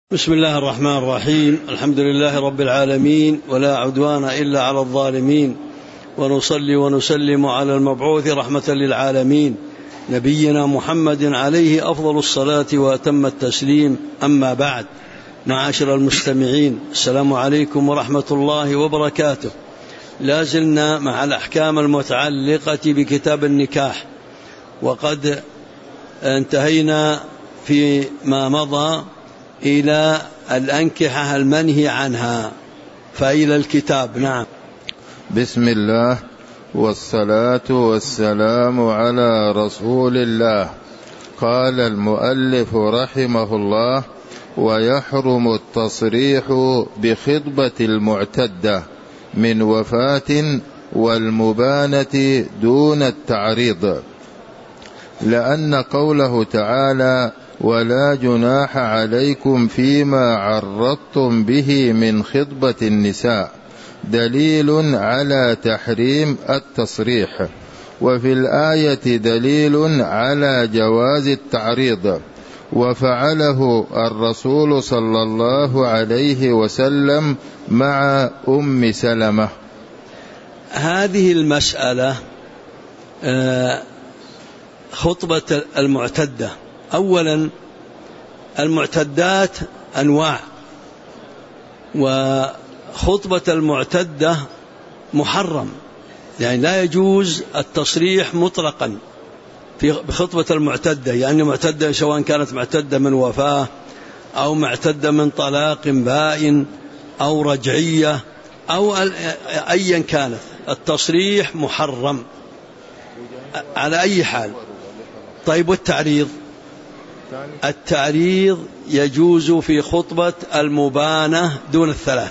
بسم الله الرحمن الرحيم. الحمد لله رب العالمين، ولا عدوان إلا على الظالمين، ونصلي ونسلم على المبعوث رحمة للعالمين نبينا محمد عليه أفضل الصلاة وأتم التسليم. أما بعد، معاشر المستمعين، السلام عليكم ورحمة الله وبركاته. لازلنا مع الأحكام المتعلقة بكتاب النكاح، وقد انتهينا فيما مضى إلى الأنكحة المنهي عنها، فإلى الكتاب. نعم. بسم الله والصلاة والسلام على رسول الله. قال المؤلف رحمه الله: ويحرم التصريح بخطبة المعتدة من وفاة والمبانة دون التعريض، لأن قوله تعالى: ولا جناح عليكم فيما عرضتم به من خطبة النساء دليل على تحريم التصريح، وفي الآية دليل على جواز التعريض، وفعله الرسول صلى الله عليه وسلم مع أم سلمة. هذه المسألة خطبة المعتدة. أولا، المعتدات أنواع، وخطبة المعتدة محرم، يعني لا يجوز التصريح مطلقا بخطبة المعتدة، يعني معتدة سواء كانت معتدة من وفاة أو معتدة من طلاق بائن أو رجعية أو أيا كانت، التصريح محرم على أي حال. طيب، والتعريض؟ التعريض يجوز في خطبة المبانة دون الثلاث،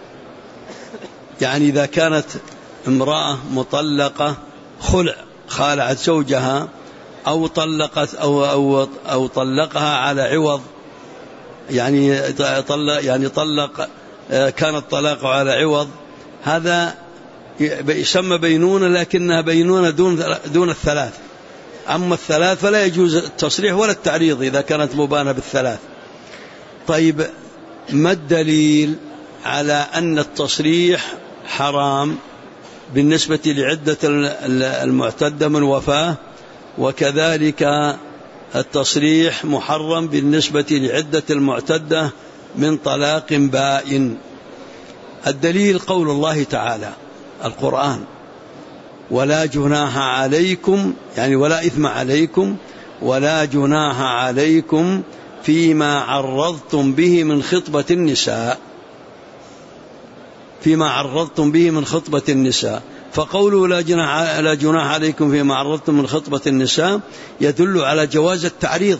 يعني إذا كانت امرأة مطلقة خالعت زوجها أو طلقت أو طلقها على عوض، يعني طلق كان الطلاق على عوض، هذا يسمى بينونة، لكنها بينونة دون الثلاث. أما الثلاث فلا يجوز التصريح ولا التعريض إذا كانت مبانة بالثلاث. طيب، ما الدليل على أن التصريح حرام بالنسبة لعدة المعتدة من وفاة، وكذلك التصريح محرم بالنسبة لعدة المعتدة من طلاق بائن؟ الدليل قول الله تعالى، القرآن: ولا جناح عليكم، يعني ولا إثم عليكم، ولا جناح عليكم فيما عرضتم به من خطبة النساء، فيما عرضتم به من خطبة النساء. فقولوا لا جناح عليكم فيما عرضتم من خطبة النساء يدل على جواز التعريض،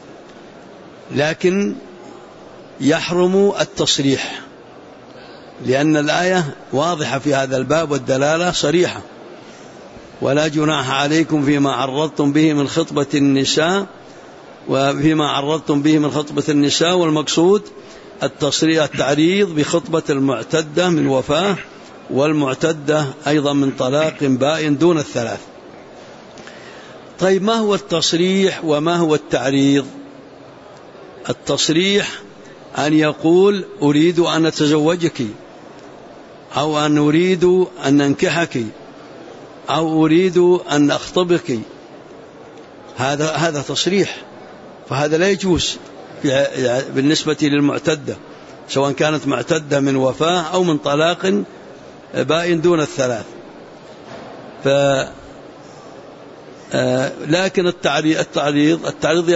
لكن يحرم التصريح، لأن الآية واضحة في هذا الباب والدلالة صريحة: ولا جناح عليكم فيما عرضتم به من خطبة النساء، وفيما عرضتم به من خطبة النساء، والمقصود التعريض بخطبة المعتدة من وفاة والمعتدة أيضا من طلاق بائن دون الثلاث. طيب، ما هو التصريح وما هو التعريض؟ التصريح أن يقول: أريد أن أتزوجك، أو أن أريد أن ننكحك، أو أريد أن أخطبك، هذا تصريح، فهذا لا يجوز بالنسبة للمعتدة، سواء كانت معتدة من وفاة أو من طلاق بائن دون الثلاث. لكن التعريض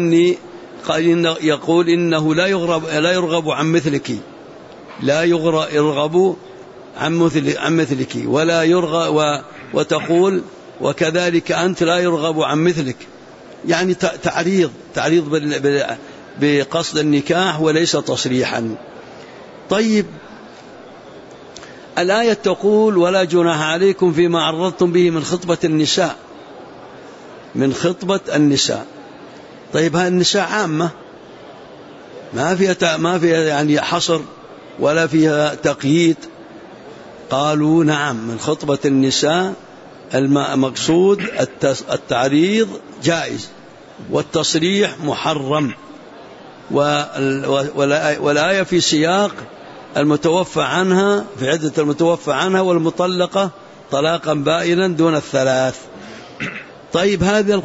يقول إنه لا يرغب عن مثلك، لا يرغب عن مثلك، ولا يرغب، وتقول وكذلك أنت لا يرغب عن مثلك، يعني تعريض بقصد النكاح وليس تصريحا. طيب، الآية تقول: ولا جناح عليكم فيما عرضتم به من خطبة النساء، من خطبة النساء. طيب، هذه النساء عامة، ما فيها يعني حصر ولا فيها تقييد. قالوا: نعم، من خطبة النساء المقصود التعريض جائز والتصريح محرم. والآية في سياق المتوفى عنها، في عدة المتوفى عنها والمطلقة طلاقا بائنا دون الثلاث. طيب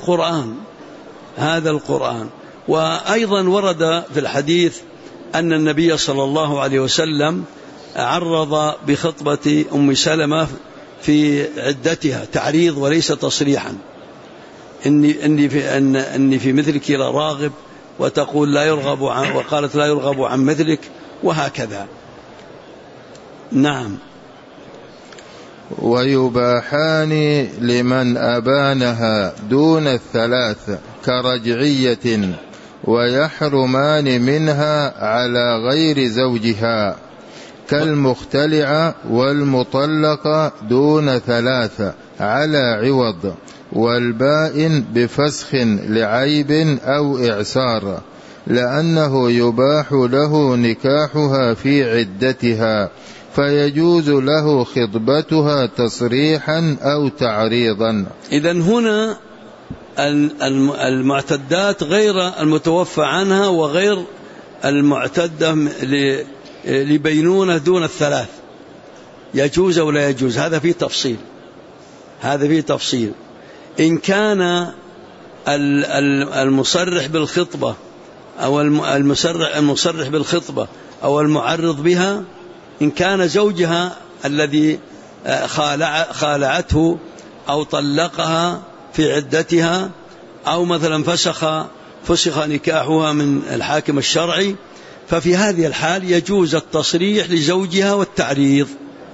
هذا القرآن. وأيضا ورد في الحديث أن النبي صلى الله عليه وسلم عرض بخطبة أم سلمة في عدتها تعريض وليس تصريحا، إني في مثلك لراغب، وتقول لا يرغب عن، وقالت لا يرغب عن مثلك، وهكذا. نعم. ويباحان لمن أبانها دون الثلاث كرجعية، ويحرمان منها على غير زوجها كالمختلعة والمطلقة دون ثلاث على عوض، والبائن بفسخ لعيب أو إعسار، لأنه يباح له نكاحها في عدتها، فيجوز له خطبتها تصريحا أو تعريضا. إذن هنا المعتدات غير المتوفى عنها وغير المعتدة لبينونة دون الثلاث يجوز أو لا يجوز، هذا فيه تفصيل. إن كان المصرح بالخطبة أو المصرح بالخطبة أو المعرض بها، إن كان زوجها الذي خالعته أو طلقها في عدتها، أو مثلا فسخ نكاحها من الحاكم الشرعي، ففي هذه الحال يجوز التصريح لزوجها والتعريض،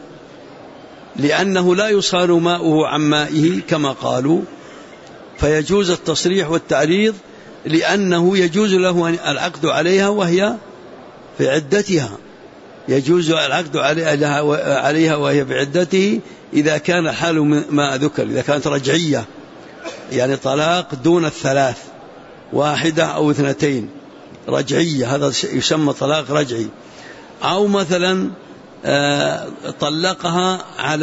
لأنه لا يصان ماؤه عن مائه كما قالوا، فيجوز التصريح والتعريض لأنه يجوز له العقد عليها وهي في عدتها، يجوز العقد عليها وهي في عدته إذا كان حال ما ذكر، إذا كانت رجعية يعني طلاق دون الثلاث، واحدة أو اثنتين رجعية، هذا يسمى طلاق رجعي. أو مثلا طلقها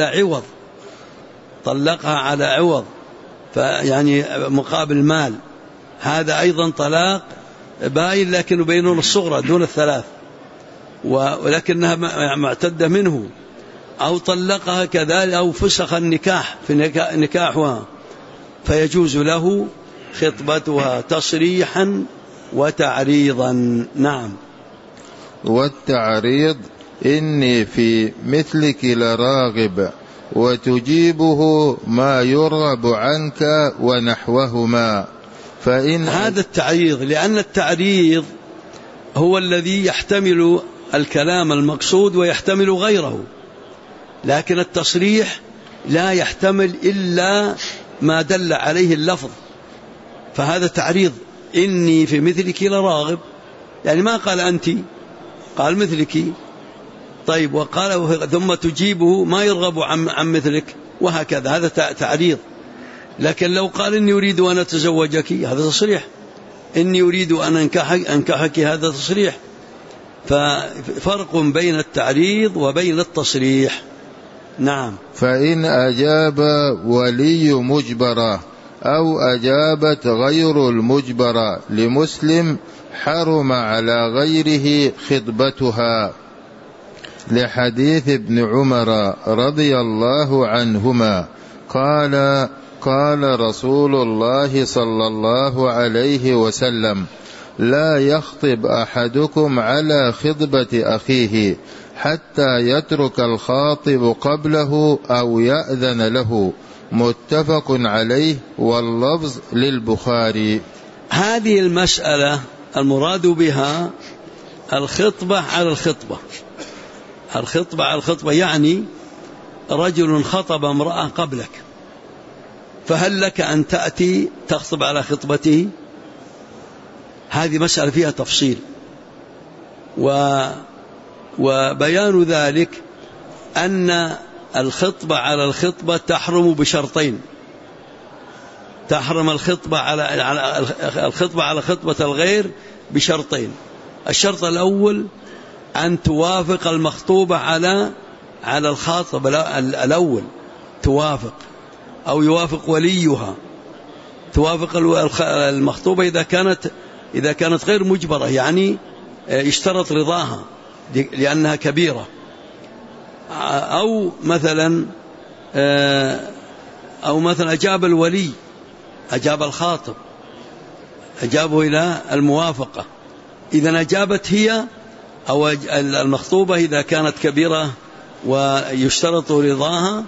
على عوض فيعني مقابل مال، هذا أيضا طلاق باين لكن بينون الصغرى دون الثلاث، ولكنها معتدة منه. أو طلقها كذلك، أو فسخ النكاح في نكاحها، فيجوز له خطبتها تصريحا وتعريضا. نعم. والتعريض إني في مثلك لراغب، وتجيبه ما يرغب عنك ونحوهما. فإن هذا التعريض، لأن التعريض هو الذي يحتمل الكلام المقصود ويحتمل غيره، لكن التصريح لا يحتمل إلا ما دل عليه اللفظ، فهذا تعريض. إني في مثلك لراغب، يعني ما قال أنت، قال مثلك. طيب، وقال ثم تجيبه ما يرغب عن مثلك، وهكذا، هذا تعريض. لكن لو قال إني أريد أن أتزوجك، هذا تصريح. إني أريد أن أنكحك، هذا تصريح. ففرق بين التعريض وبين التصريح. نعم. فإن أجاب ولي مجبرة أو أجابت غير المجبرة لمسلم حرم على غيره خطبتها، لحديث ابن عمر رضي الله عنهما قال رسول الله صلى الله عليه وسلم: لا يخطب أحدكم على خطبة أخيه حتى يترك الخاطب قبله أو يأذن له. متفق عليه، واللفظ للبخاري. هذه المسألة المراد بها الخطبة على الخطبة. الخطبة على الخطبة يعني رجل خطب امرأة قبلك، فهل لك أن تأتي تخطب على خطبته؟ هذه مسألة فيها تفصيل، وبيان ذلك أن الخطبة على الخطبة تحرم بشرطين. تحرم الخطبة على خطبة الغير بشرطين. الشرط الأول أن توافق المخطوبة على الخاطب الأول، توافق، أو يوافق وليها. توافق المخطوبة إذا كانت إذا كانت غير مجبرة يعني يشترط رضاها لأنها كبيرة، أو مثلا أجاب الولي، أجاب الخاطب، أجابه إلى الموافقة. إذا أجابت هي أو المخطوبة إذا كانت كبيرة ويشترط رضاها،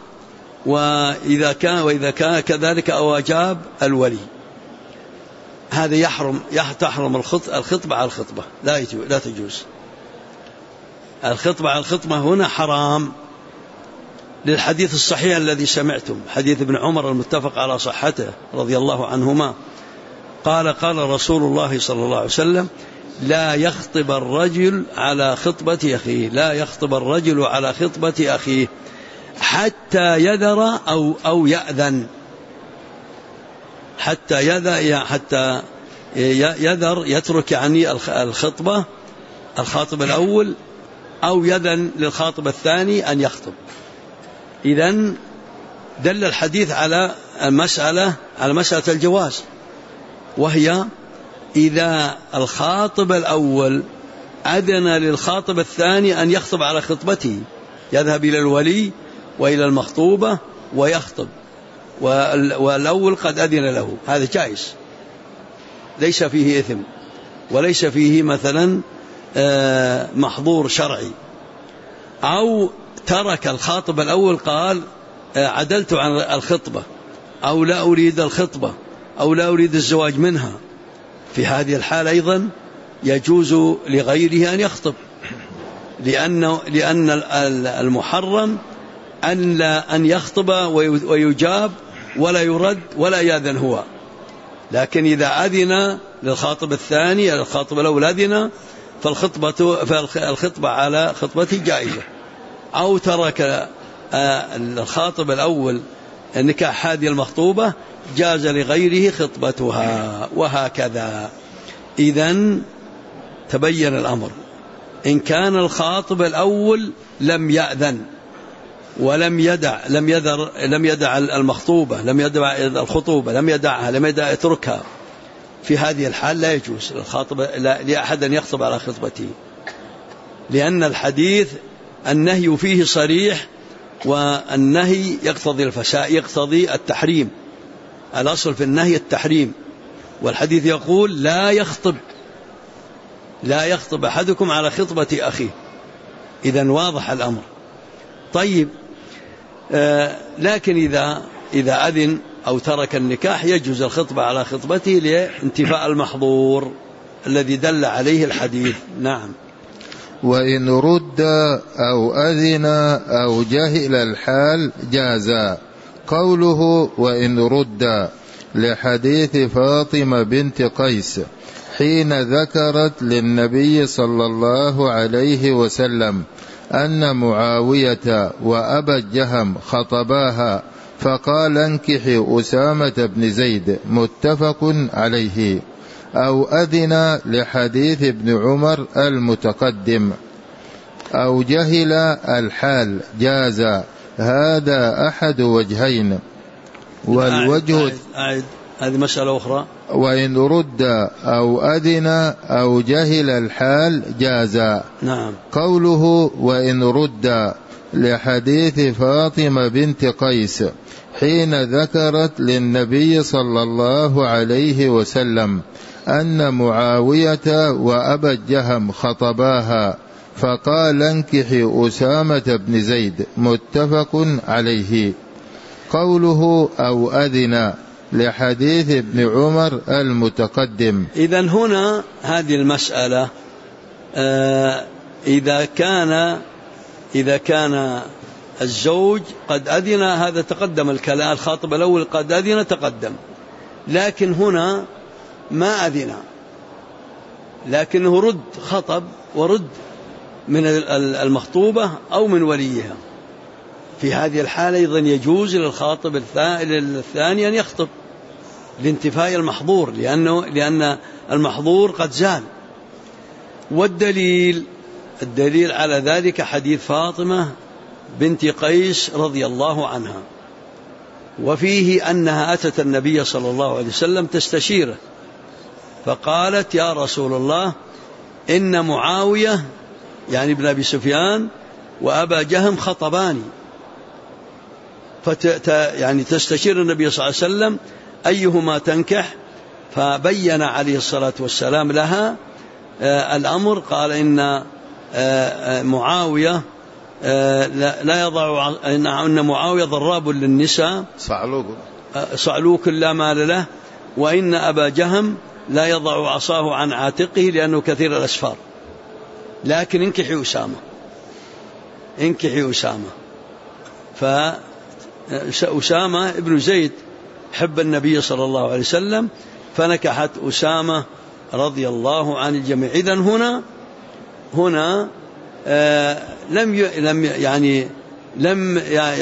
وإذا كان كذلك أو أجاب الولي، هذا تحرم الخطبة على الخطبة، لا تجوز. الخطبة على الخطبة هنا حرام للحديث الصحيح الذي سمعتم، حديث ابن عمر المتفق على صحته رضي الله عنهما، قال رسول الله صلى الله عليه وسلم: لا يخطب الرجل على خطبة أخيه، لا يخطب الرجل على خطبة أخيه حتى يذر أو يأذن، حتى يذر يترك يعني الخطبة الخاطب الأول، أو يذن للخاطب الثاني أن يخطب. إذن دل الحديث على مسألة الجواز، وهي إذا الخاطب الأول أذن للخاطب الثاني أن يخطب على خطبته، يذهب إلى الولي وإلى المخطوبة ويخطب، والأول قد أذن له، هذا جائز، ليس فيه إثم وليس فيه مثلا محظور شرعي. أو ترك الخاطب الأول، قال عدلت عن الخطبة، أو لا أريد الخطبة، أو لا أريد الزواج منها، في هذه الحالة أيضا يجوز لغيره أن يخطب، لأن المحرم أن يخطب ويجاب ولا يرد ولا يأذن هو. لكن إذا أذن للخاطب الثاني، الخاطب الأول أذن، فالخطبة على خطبته جائزة. أو ترك الخاطب الأول نكاح هذه المخطوبة، جاز لغيره خطبتها، وهكذا. إذن تبين الأمر. إن كان الخاطب الأول لم يأذن ولم يدع المخطوبة، لم يدع الخطوبة، لم يتركها، في هذه الحال لا يجوز لأحد أن يخطب على خطبته، لأن الحديث النهي فيه صريح، والنهي يقتضي الفساد، يقتضي التحريم. الأصل في النهي التحريم، والحديث يقول لا يخطب أحدكم على خطبة أخيه. إذن واضح الأمر. طيب، لكن إذا أذن أو ترك النكاح يجوز الخطبة على خطبته لانتفاء المحظور الذي دل عليه الحديث. نعم. وإن رد أو أذن أو جهل الحال جازا. قوله وإن رد لحديث فاطمة بنت قيس حين ذكرت للنبي صلى الله عليه وسلم أن معاوية وأبا الجهم خطباها فقال انكحي أسامة بن زيد متفق عليه. أو أذن لحديث ابن عمر المتقدم. أو جهل الحال جاز. هذا أحد وجهين. والوجه هذه مسألة أخرى. وإن رد أو أذن أو جهل الحال جاز. نعم. قوله وإن رد لحديث فاطمة بنت قيس حين ذكرت للنبي صلى الله عليه وسلم أن معاوية وأبا الجهم خطباها فقال انكحي أسامة بن زيد متفق عليه. قوله أو أذن لحديث ابن عمر المتقدم. إذن هنا هذه المسألة إذا كان الزوج قد أذن، هذا تقدم الكلام، الخاطب الأول قد أذن تقدم، لكن هنا ما أذن، لكنه رد خطب ورد من المخطوبة أو من وليها. في هذه الحالة أيضا يجوز للخاطب الثاني أن يخطب لانتفاء المحظور، لأن المحظور قد زال. والدليل على ذلك حديث فاطمة بنت قيس رضي الله عنها، وفيه أنها أتت النبي صلى الله عليه وسلم تستشيره فقالت يا رسول الله إن معاوية يعني ابن أبي سفيان وأبا جهم خطباني، يعني تستشير النبي صلى الله عليه وسلم أيهما تنكح، فبين عليه الصلاة والسلام لها الأمر. قال إن معاوية لا يضع، إن معاوية ضراب للنساء صعلوك لا مال له، وإن أبا جهم لا يضع عصاه عن عاتقه لأنه كثير الأسفار، لكن انكحي أسامة. فأسامة ابن زيد حب النبي صلى الله عليه وسلم، فنكحت أسامة رضي الله عن الجميع. إذن هنا لم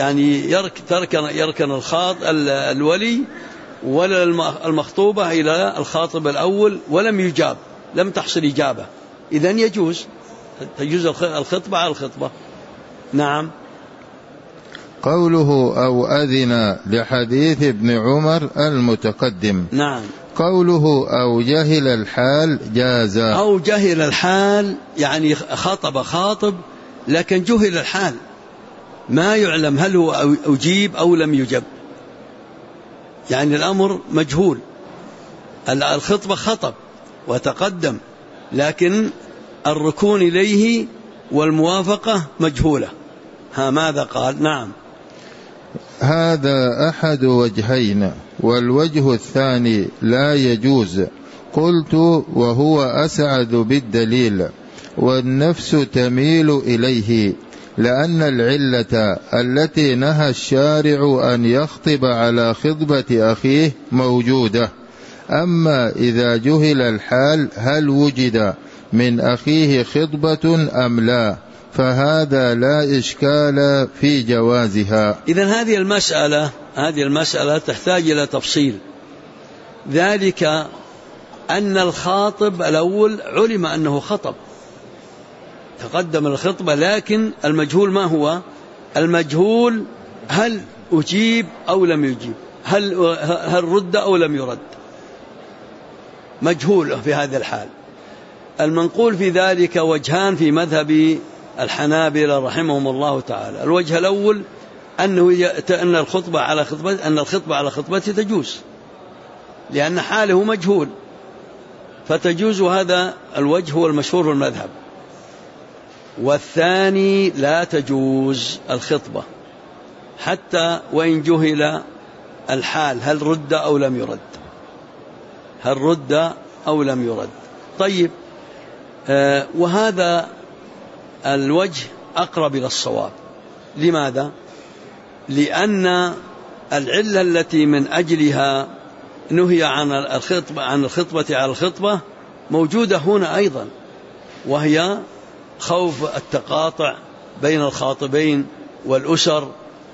يركن الولي ولا المخطوبة إلى الخاطب الأول، ولم يجاب، لم تحصل إجابة. إذن تجوز الخطبة على الخطبة. نعم. قوله أو أذن لحديث ابن عمر المتقدم. نعم. قوله أو جهل الحال جاز. أو جهل الحال يعني خاطب لكن جهل الحال، ما يعلم هل هو أجيب أو لم يجب، يعني الأمر مجهول. الخطبة خطب وتقدم، لكن الركون إليه والموافقة مجهولة. ماذا قال؟ نعم. هذا أحد وجهين، والوجه الثاني لا يجوز. قلت وهو أسعد بالدليل، والنفس تميل إليه، لأن العلة التي نهى الشارع أن يخطب على خطبة أخيه موجودة. أما إذا جهل الحال هل وجد من أخيه خطبة أم لا، فهذا لا إشكال في جوازها. إذن هذه المسألة تحتاج إلى تفصيل. ذلك أن الخاطب الأول علم أنه خطب، تقدم الخطبة، لكن المجهول ما هو؟ المجهول هل أجيب أو لم يجيب، هل رد أو لم يرد، مجهول في هذا الحال. المنقول في ذلك وجهان في مذهب الحنابلة رحمهم الله تعالى. الوجه الأول أن الخطبة على خطبته تجوز، لأن حاله مجهول، فتجوز. هذا الوجه هو المشهور في المذهب. والثاني لا تجوز الخطبة حتى وإن جهل الحال، هل رد أو لم يرد. طيب، وهذا الوجه أقرب إلى الصواب. لماذا؟ لأن العلة التي من أجلها نهي عن الخطبة على الخطبة موجودة هنا أيضا، وهي خوف التقاطع بين الخاطبين والأسر،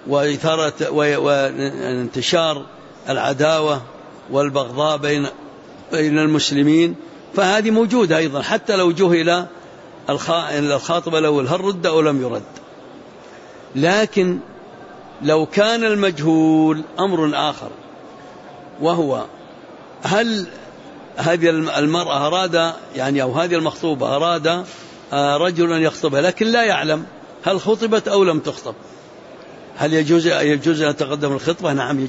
وانتشار العداوة والبغضاء بين المسلمين، فهذه موجودة أيضا حتى لو جهل الخاطب الأول هل رد أو لم يرد. لكن لو كان المجهول أمر آخر، وهو هل هذه المرأة أراد أو هذه المخطوبة أراد رجل أن يخطبها، لكن لا يعلم هل خطبت أو لم تخطب، هل يجوز أن تقدم الخطبة؟ نعم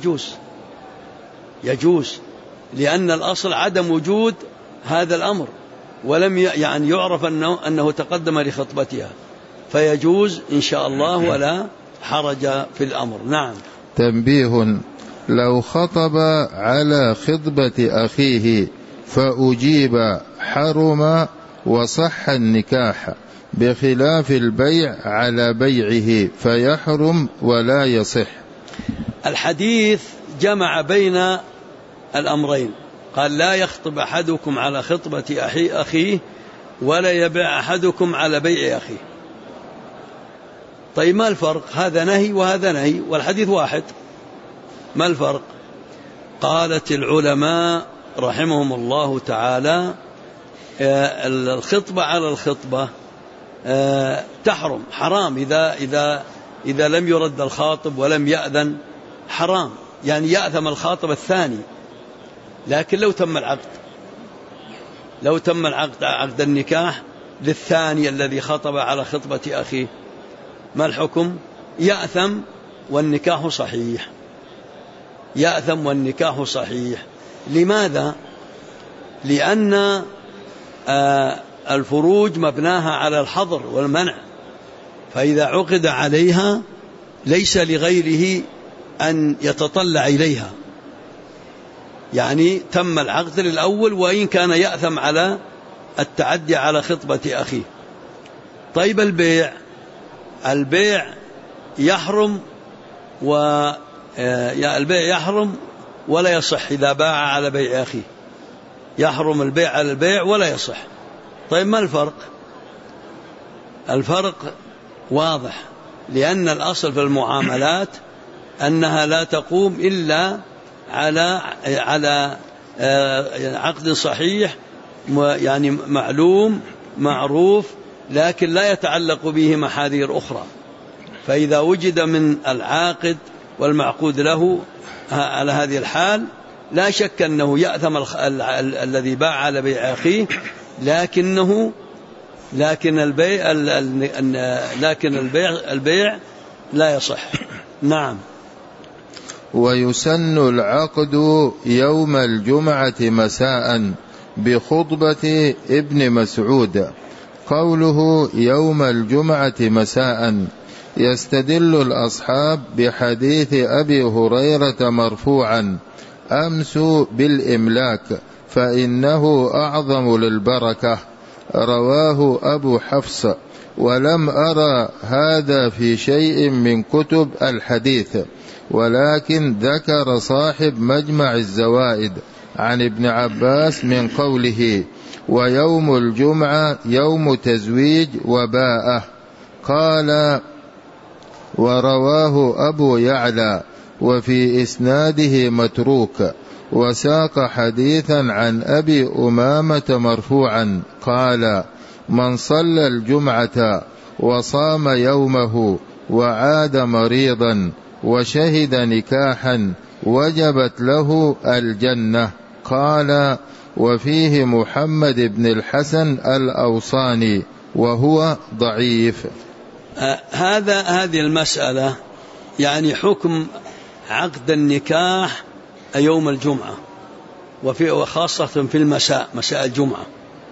يجوز، لأن الأصل عدم وجود هذا الأمر، ولم يعرف أنه تقدم لخطبتها، فيجوز إن شاء الله ولا حرج في الأمر. نعم. تنبيه: لو خطب على خطبة أخيه فأجيب حرم وصح النكاح، بخلاف البيع على بيعه فيحرم ولا يصح. الحديث جمع بين الأمرين، قال لا يخطب أحدكم على خطبة أخيه ولا يبيع أحدكم على بيع أخيه. طيب، ما الفرق؟ هذا نهي وهذا نهي والحديث واحد، ما الفرق؟ قالت العلماء رحمهم الله تعالى الخطبة على الخطبة تحرم، حرام إذا لم يرد الخاطب ولم يأذن، حرام، يعني يأثم الخاطب الثاني. لكن لو تم العقد لو تم عقد النكاح للثاني الذي خطب على خطبة أخيه ما الحكم؟ يأثم والنكاح صحيح، يأثم والنكاح صحيح. لماذا؟ لأن الفروج مبناها على الحظر والمنع، فإذا عقد عليها ليس لغيره أن يتطلع إليها، يعني تم العقد للأول وإن كان يأثم على التعدي على خطبة أخيه. طيب البيع يحرم البيع يحرم ولا يصح إذا باع على بيع أخيه، يحرم البيع على البيع ولا يصح. طيب ما الفرق؟ الفرق واضح، لأن الأصل في المعاملات أنها لا تقوم إلا على عقد صحيح يعني معلوم معروف، لكن لا يتعلق به محاذير أخرى. فإذا وجد من العاقد والمعقود له على هذه الحال لا شك أنه يأثم الذي باع على بيع أخيه، لكن البيع لا يصح. نعم. ويسن العقد يوم الجمعة مساء بخطبة ابن مسعود. قوله يوم الجمعة مساء يستدل الأصحاب بحديث أبي هريرة مرفوعا: أمسوا بالإملاك فإنه أعظم للبركة. رواه أبو حفص، ولم أرى هذا في شيء من كتب الحديث، ولكن ذكر صاحب مجمع الزوائد عن ابن عباس من قوله: ويوم الجمعة يوم تزويج وباءة. قال: ورواه أبو يعلى وفي إسناده متروك. وساق حديثا عن أبي أمامة مرفوعا قال: من صلى الجمعة وصام يومه وعاد مريضا وشهد نكاحا وجبت له الجنة. قال: وفيه محمد بن الحسن الأوصاني وهو ضعيف. هذه المسألة يعني حكم عقد النكاح يوم الجمعة، وخاصة في المساء، مساء الجمعة.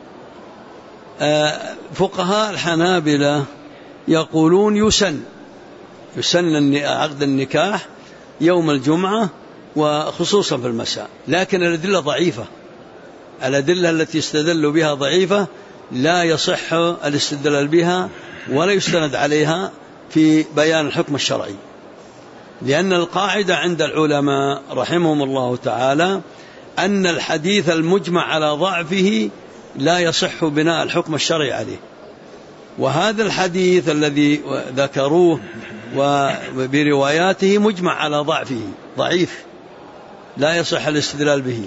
فقهاء الحنابلة يقولون يسن عقد النكاح يوم الجمعة وخصوصا في المساء، لكن الأدلة ضعيفة، الأدلة التي استدلوا بها ضعيفة، لا يصح الاستدلال بها ولا يستند عليها في بيان الحكم الشرعي، لأن القاعدة عند العلماء رحمهم الله تعالى أن الحديث المجمع على ضعفه لا يصح بناء الحكم الشرعي عليه. وهذا الحديث الذي ذكروه وبرواياته مجمع على ضعفه، ضعيف لا يصح الاستدلال به.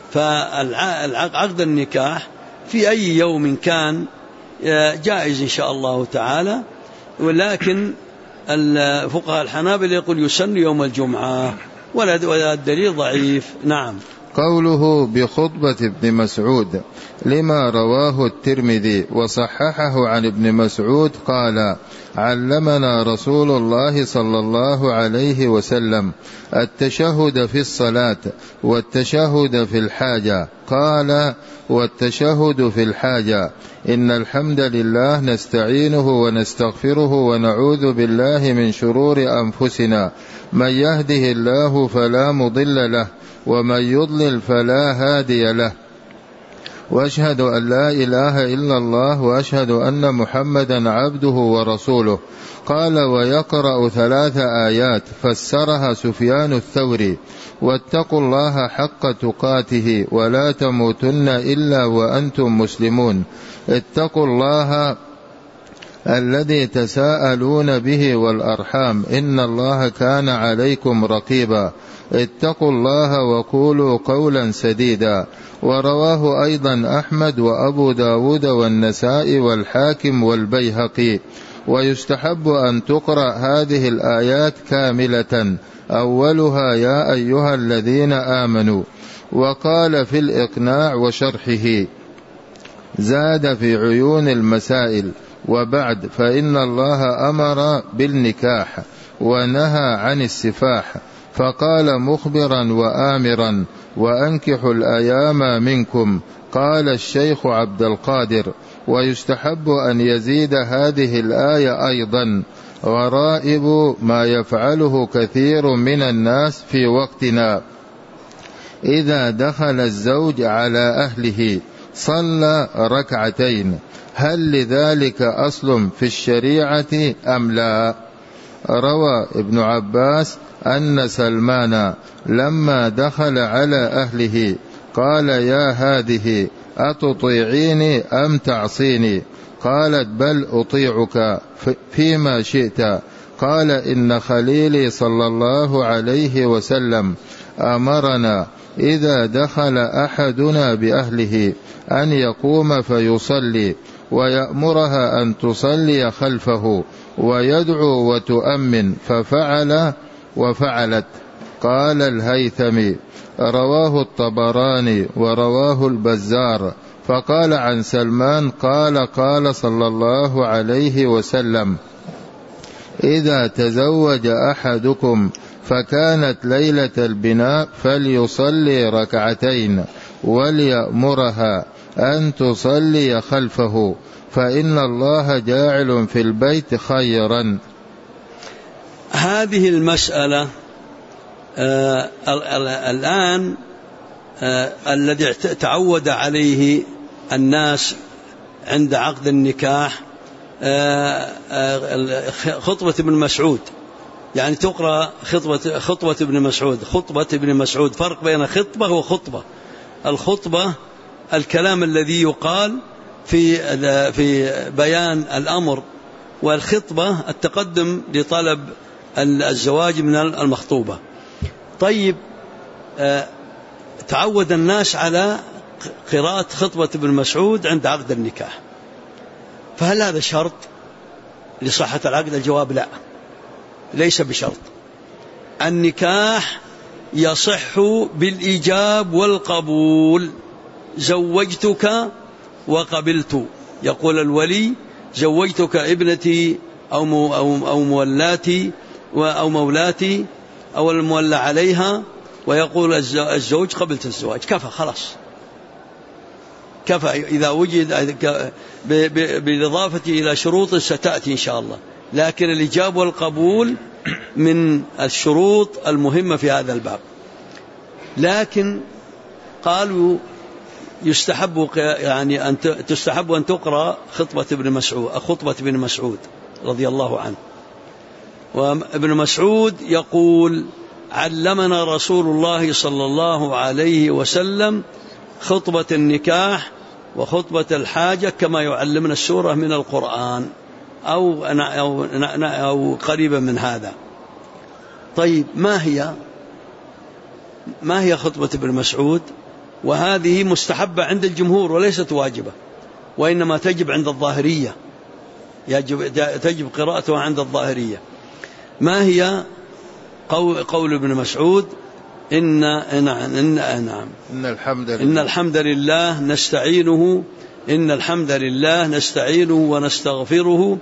فعقد النكاح في أي يوم كان جائز إن شاء الله تعالى، ولكن الفقهاء الحنابلة يقول يسن يوم الجمعة، ولا الدليل ضعيف. نعم. قوله بخطبة ابن مسعود لما رواه الترمذي وصححه عن ابن مسعود قال: علمنا رسول الله صلى الله عليه وسلم التشهد في الصلاة والتشهد في الحاجة. قال: والتشهد في الحاجة إن الحمد لله نستعينه ونستغفره ونعوذ بالله من شرور أنفسنا، من يهده الله فلا مضل له ومن يضلل فلا هادي له، وأشهد أن لا إله إلا الله وأشهد أن محمدا عبده ورسوله. قال: ويقرأ 3 آيات فسرها سفيان الثوري: واتقوا الله حق تقاته ولا تموتن إلا وأنتم مسلمون، اتقوا الله الذي تساءلون به والأرحام إن الله كان عليكم رقيبا، اتقوا الله وقولوا قولا سديدا. ورواه أيضا أحمد وأبو داود والنسائي والحاكم والبيهقي. ويستحب أن تقرأ هذه الآيات كاملة، أولها يا أيها الذين آمنوا. وقال في الإقناع وشرحه: زاد في عيون المسائل. وبعد، فإن الله أمر بالنكاح ونهى عن السفاح، فقال مخبرا وآمرا: وأنكحوا الأيام منكم. قال الشيخ عبد القادر: ويستحب أن يزيد هذه الآية أيضا: غرائب ما يفعله كثير من الناس في وقتنا: إذا دخل الزوج على أهله صلى ركعتين، هل لذلك أصل في الشريعة أم لا؟ روى ابن عباس أن سلمان لما دخل على أهله قال: يا هذه أتطيعيني أم تعصيني؟ قالت: بل أطيعك فيما شئت. قال: إن خليلي صلى الله عليه وسلم أمرنا إذا دخل أحدنا بأهله أن يقوم فيصلي، ويأمرها أن تصلي خلفه ويدعو وتؤمن، ففعل وفعلت. قال الهيثمي: رواه الطبراني ورواه البزار. فقال عن سلمان قال صلى الله عليه وسلم: إذا تزوج أحدكم فكانت ليلة البناء فليصلي ركعتين، وليأمرها أن تصلي خلفه، فإن الله جاعل في البيت خيرا. هذه المسألة الآن الذي تعود عليه الناس عند عقد النكاح خطبة ابن مسعود، يعني تقرأ خطبة ابن مسعود. خطبة ابن مسعود، فرق بين خطبة وخطبة. الخطبة الكلام الذي يقال في بيان الأمر، والخطبة التقدم لطلب الزواج من المخطوبة. طيب، تعود الناس على قراءة خطبة ابن مسعود عند عقد النكاح، فهل هذا شرط لصحة العقد؟ الجواب لا، ليس بشرط. النكاح يصح بالإيجاب والقبول. زوجتك وقبلت، يقول الولي: زوجتك ابنتي أو مولاتي أو مولاتي أو المولى عليها، ويقول الزوج: قبلت الزواج. كفى، خلاص، كفى. إذا وجد بالإضافة إلى شروط ستأتي إن شاء الله، لكن الإجاب والقبول من الشروط المهمة في هذا الباب. لكن قالوا يستحب، يعني تستحب أن تقرأ خطبة ابن مسعود رضي الله عنه. وابن مسعود يقول: علمنا رسول الله صلى الله عليه وسلم خطبة النكاح وخطبة الحاجة كما يعلمنا السورة من القرآن، أو قريبا من هذا. طيب، ما هي خطبة ابن مسعود؟ وهذه مستحبة عند الجمهور وليست واجبة، وإنما تجب عند الظاهرية، تجب قراءتها عند الظاهرية. ما هي قول ابن مسعود؟ إن الحمد لله نستعينه ونستغفره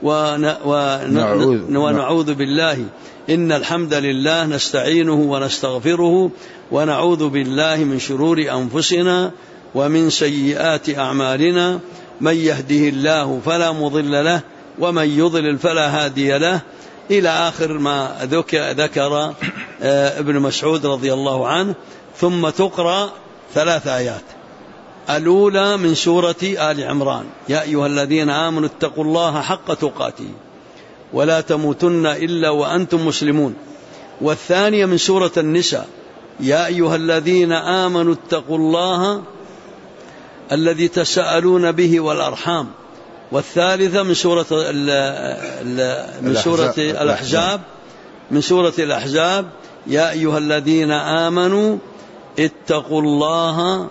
ونعوذ بالله. إن الحمد لله نستعينه ونستغفره ونعوذ بالله من شرور أنفسنا ومن سيئات أعمالنا، من يهده الله فلا مضل له ومن يضلل فلا هادي له، إلى آخر ما ذكر ابن مسعود رضي الله عنه. ثم تقرأ 3 آيات. الأولى من سورة آل عمران: يا أيها الذين آمنوا اتقوا الله حق تقاته ولا تموتن إلا وأنتم مسلمون. والثانية من سورة النساء: يا أيها الذين آمنوا اتقوا الله الذي تساءلون به والأرحام. والثالثة من سورة الأحزاب: يا أيها الذين آمنوا اتقوا الله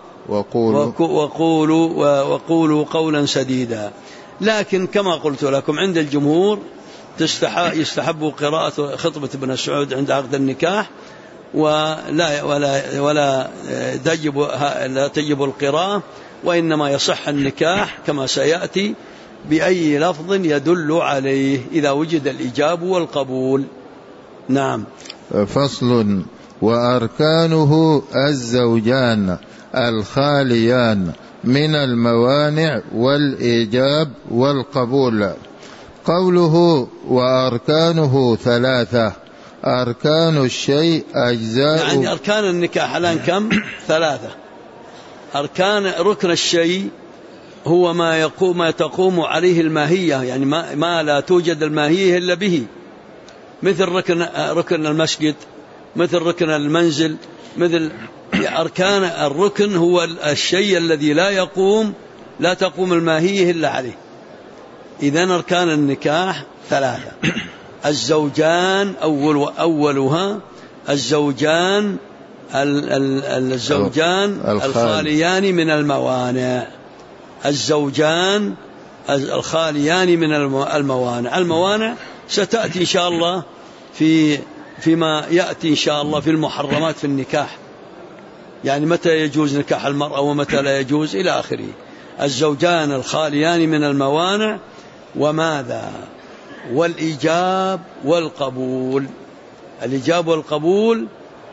وقولوا قولا سديدا. لكن كما قلت لكم عند الجمهور يستحب قراءة خطبة ابن مسعود عند عقد النكاح، ولا تجب القراءة، وإنما يصح النكاح كما سيأتي بأي لفظ يدل عليه إذا وجد الإيجاب والقبول. نعم. فصل. وأركانه الزوجان الخاليان من الموانع والإيجاب والقبول. قوله وأركانه ثلاثة: أركان الشيء أجزاء، يعني أركان النكاح الآن كم؟ ثلاثة. أركان ركن الشيء هو ما تقوم عليه الماهية، يعني ما لا توجد الماهية إلا به، مثل ركن المسجد، مثل ركن المنزل، مثل أركان الركن هو الشيء الذي لا تقوم الماهية إلا عليه. إذن أركان النكاح ثلاثة: الزوجان أولها الزوجان الخاليان من الموانع. الزوجان الخاليان من الموانع. الموانع ستأتي إن شاء الله فيما يأتي إن شاء الله في المحرمات في النكاح، يعني متى يجوز نكاح المرأة ومتى لا يجوز إلى آخره. الزوجان الخاليان من الموانع وماذا؟ والإيجاب والقبول. الإيجاب والقبول: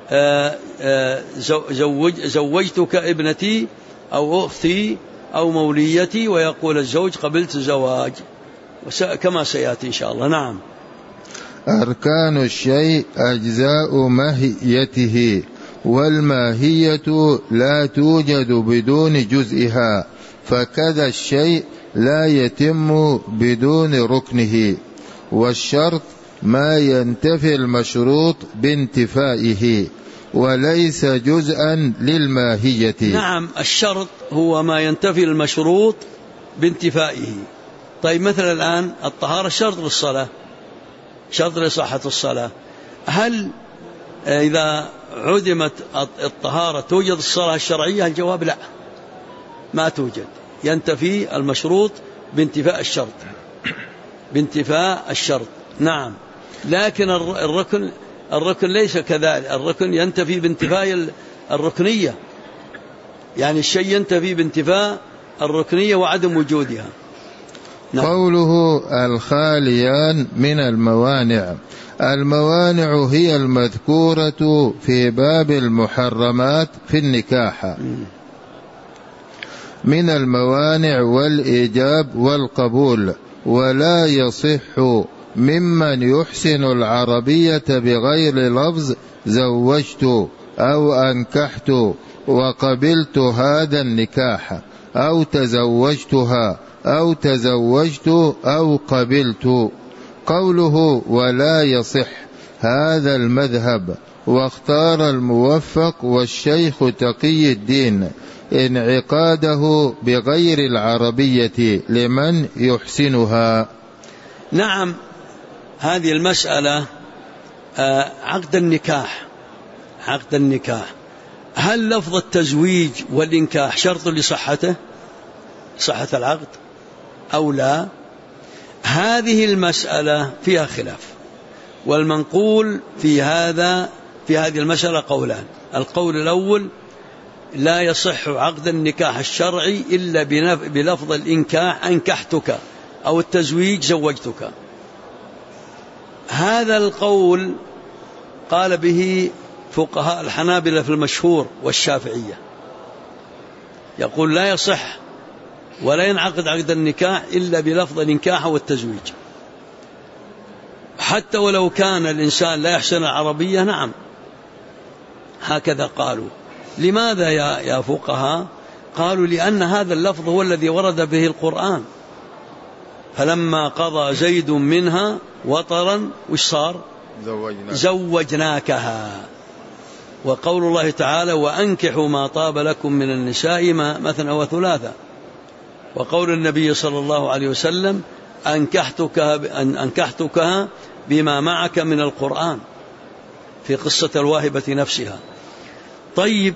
زوجتك ابنتي أو أختي أو موليتي، ويقول الزوج قبلت زواج، كما سيأتي إن شاء الله. نعم. أركان الشيء أجزاء ماهيته، والماهية لا توجد بدون جزئها، فكذا الشيء لا يتم بدون ركنه. والشرط ما ينتفي المشروط بانتفائه، وليس جزءا للماهية. نعم، الشرط هو ما ينتفي المشروط بانتفائه. طيب مثلا الآن الطهارة شرط للصلاة، شرط لصحة الصلاة. هل إذا عدمت الطهارة توجد الصلاة الشرعية؟ الجواب لا، ما توجد. ينتفي المشروط بانتفاء الشرط. نعم. لكن الركن ليس كذلك. الركن ينتفي بانتفاء الركنية، يعني الشيء ينتفي بانتفاء الركنية وعدم وجودها. نعم. قوله الخاليان من الموانع: الموانع هي المذكورة في باب المحرمات في النكاح من الموانع والإيجاب والقبول. ولا يصح ممن يحسن العربية بغير لفظ زوجت أو أنكحت وقبلت هذا النكاح أو تزوجتها أو تزوجت أو قبلت. قوله ولا يصح هذا المذهب، واختار الموفق والشيخ تقي الدين انعقاده بغير العربية لمن يحسنها. نعم. هذه المسألة عقد النكاح، هل لفظ التزويج والإنكاح شرط لصحته، صحة العقد أو لا؟ هذه المسألة فيها خلاف، والمنقول في هذه المسألة قولان. القول الأول: لا يصح عقد النكاح الشرعي إلا بلفظ الإنكاح أنكحتك، أو التزويج زوجتك. هذا القول قال به فقهاء الحنابلة في المشهور والشافعية، يقول لا يصح ولا ينعقد عقد النكاح إلا بلفظ الإنكاح والتزويج، حتى ولو كان الإنسان لا يحسن العربية. نعم، هكذا قالوا. لماذا يا فقهاء؟ قالوا لأن هذا اللفظ هو الذي ورد به القرآن. فلما قضى زيد منها وطرا وش صار؟ زوجناكها. وقول الله تعالى: وأنكحوا ما طاب لكم من النساء مثنى وثلاثا. وقول النبي صلى الله عليه وسلم: أنكحتكها بما معك من القرآن، في قصة الواهبة نفسها. طيب،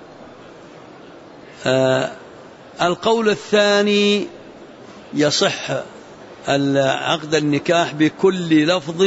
القول الثاني: يصح عقد النكاح بكل لفظ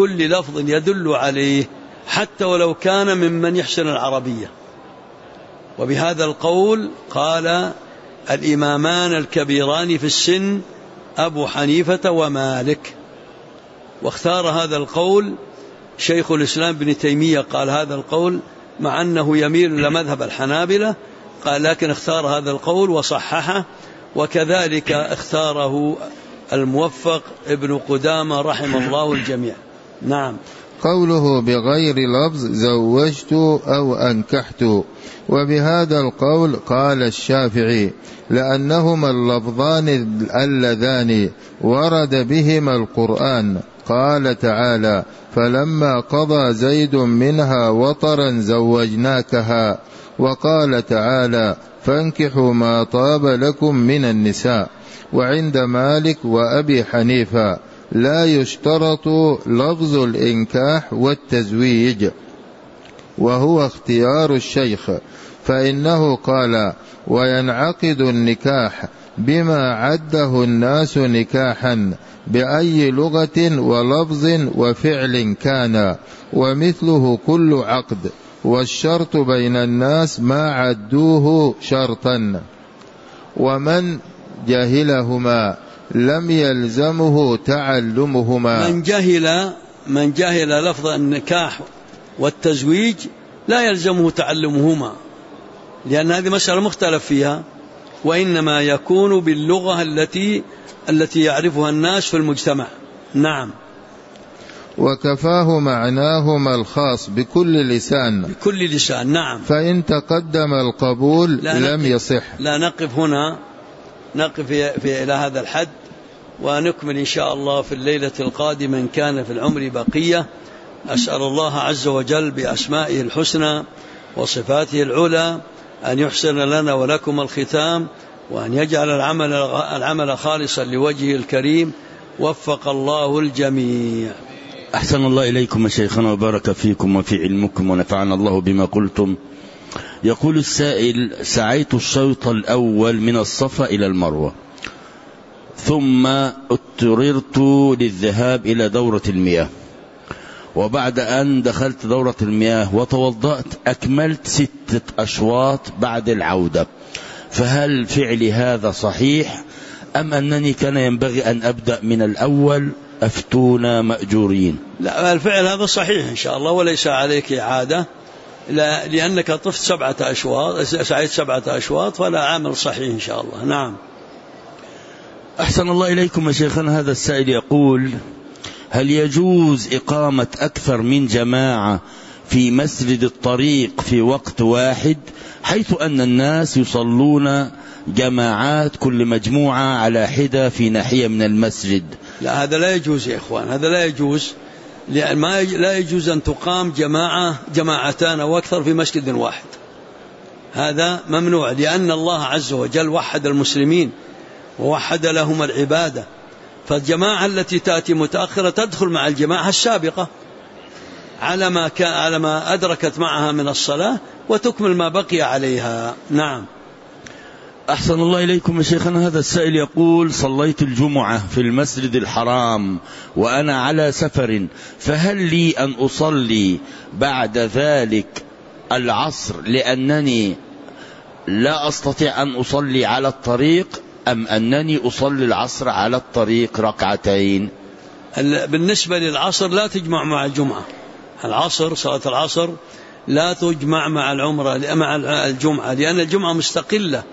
يدل عليه، حتى ولو كان ممن يحسن العربية. وبهذا القول قال الإمامان الكبيران في السن أبو حنيفة ومالك. واختار هذا القول شيخ الإسلام ابن تيمية، قال هذا القول مع أنه يميل إلى مذهب الحنابلة، قال لكن اختار هذا القول وصححه، وكذلك اختاره الموفق ابن قدامة رحم الله الجميع. نعم. قوله بغير لفظ زوجت أو أنكحت، وبهذا القول قال الشافعي لأنهما اللفظان اللذان ورد بهما القرآن. قال تعالى فلما قضى زيد منها وطرا زوجناكها، وقال تعالى فانكحوا ما طاب لكم من النساء. وعند مالك وأبي حنيفة لا يشترط لفظ الإنكاح والتزويج، وهو اختيار الشيخ، فإنه قال وينعقد النكاح بما عده الناس نكاحا بأي لغة ولفظ وفعل كان، ومثله كل عقد، والشرط بين الناس ما عدوه شرطا، ومن جهلهما لم يلزمه تعلمهما. من جهل لفظ النكاح والتزويج لا يلزمه تعلمهما، لأن هذه مسألة مختلف فيها، وإنما يكون باللغة التي يعرفها الناس في المجتمع. نعم. وكفاه معناهما الخاص بكل لسان. نعم. فإن تقدم القبول لم يصح. لا نقف هنا، نقف إلى هذا الحد، ونكمل إن شاء الله في الليلة القادمة إن كان في العمر بقية. أسأل الله عز وجل بأسمائه الحسنى وصفاته العلى أن يحسن لنا ولكم الختام، وأن يجعل العمل خالصا لوجهه الكريم. وفق الله الجميع. أحسن الله إليكم شيخنا وبارك فيكم وفي علمكم ونفعنا الله بما قلتم. يقول السائل: سعيت الشوط الأول من الصفا إلى المروة، ثم اضطررت للذهاب إلى دورة المياه، وبعد أن دخلت دورة المياه وتوضأت أكملت 6 أشواط بعد العودة، فهل فعلي هذا صحيح أم أنني كان ينبغي أن أبدأ من الأول؟ أفتونا مأجورين. لا، الفعل هذا صحيح إن شاء الله، وليس عليك إعادة، لأنك طفت 7 أشواط، سعيت 7 أشواط، فلا عامل صحيح إن شاء الله. نعم. أحسن الله إليكم يا شيخنا. هذا السائل يقول: هل يجوز إقامة أكثر من جماعة في مسجد الطريق في وقت واحد، حيث أن الناس يصلون جماعات كل مجموعة على حدة في ناحية من المسجد؟ لا، هذا لا يجوز يا إخوان، هذا لا يجوز، لا يجوز أن تقام جماعتان أو أكثر في مسجد واحد، هذا ممنوع، لأن الله عز وجل وحد المسلمين ووحد لهم العبادة، فالجماعة التي تأتي متأخرة تدخل مع الجماعة السابقة على ما أدركت معها من الصلاة، وتكمل ما بقي عليها. نعم. أحسن الله إليكم يا شيخنا. هذا السائل يقول: صليت الجمعة في المسجد الحرام وأنا على سفر، فهل لي أن أصلي بعد ذلك العصر لأنني لا أستطيع أن أصلي على الطريق، أم أنني أصلي العصر على الطريق ركعتين؟ بالنسبة للعصر لا تجمع مع الجمعة، صلاة العصر لا تجمع مع الجمعة، لأن الجمعة مستقلة،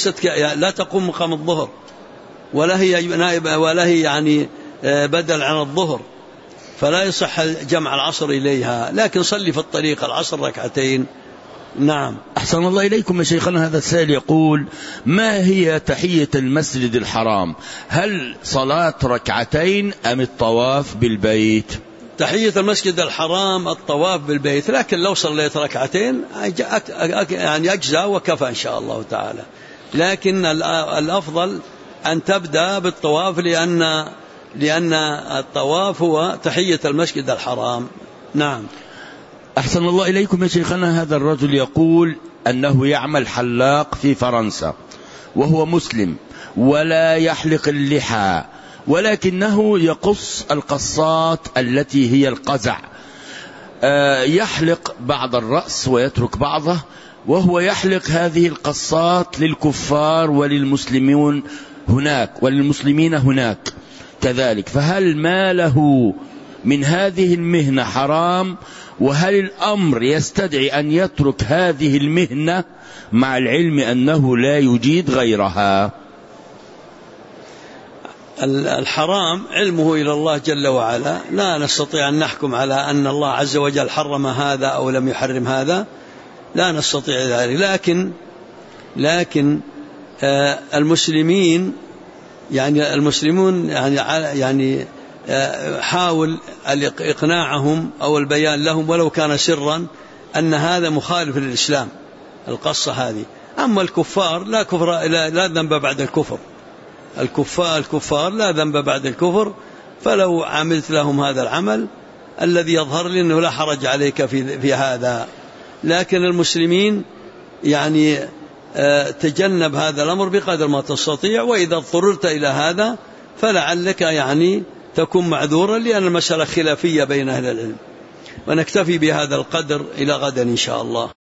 لا تقوم مقام الظهر، ولا هي نائبة، ولا هي يعني بدل عن الظهر، فلا يصح جمع العصر إليها، لكن صلي في الطريق العصر ركعتين. نعم. أحسن الله إليكم يا شيخنا. هذا السائل يقول: ما هي تحية المسجد الحرام؟ هل صلاة ركعتين أم الطواف بالبيت؟ تحية المسجد الحرام الطواف بالبيت، لكن لو صليت ركعتين يعني أجزى وكفى إن شاء الله تعالى، لكن الأفضل أن تبدأ بالطواف، لأن الطواف هو تحية المسجد الحرام. نعم. أحسن الله إليكم يا شيخنا. هذا الرجل يقول أنه يعمل حلاق في فرنسا، وهو مسلم ولا يحلق اللحى، ولكنه يقص القصات التي هي القزع، يحلق بعض الرأس ويترك بعضه، وهو يحلق هذه القصات للكفار وللمسلمين هناك كذلك، فهل ما له من هذه المهنة حرام؟ وهل الأمر يستدعي أن يترك هذه المهنة مع العلم أنه لا يجيد غيرها؟ الحرام علمه إلى الله جل وعلا، لا نستطيع أن نحكم على أن الله عز وجل حرم هذا أو لم يحرم هذا، لا نستطيع ذلك. لكن المسلمون يعني حاول إقناعهم أو البيان لهم ولو كان سرا أن هذا مخالف للإسلام القصة هذه. أما الكفار لا ذنب بعد الكفر، الكفار لا ذنب بعد الكفر، فلو عملت لهم هذا العمل الذي يظهر لي أنه لا حرج عليك في هذا. لكن المسلمين يعني تجنب هذا الأمر بقدر ما تستطيع، وإذا اضطررت إلى هذا فلعلك يعني تكون معذورا، لأن المسألة خلافية بين أهل العلم. ونكتفي بهذا القدر إلى غد إن شاء الله.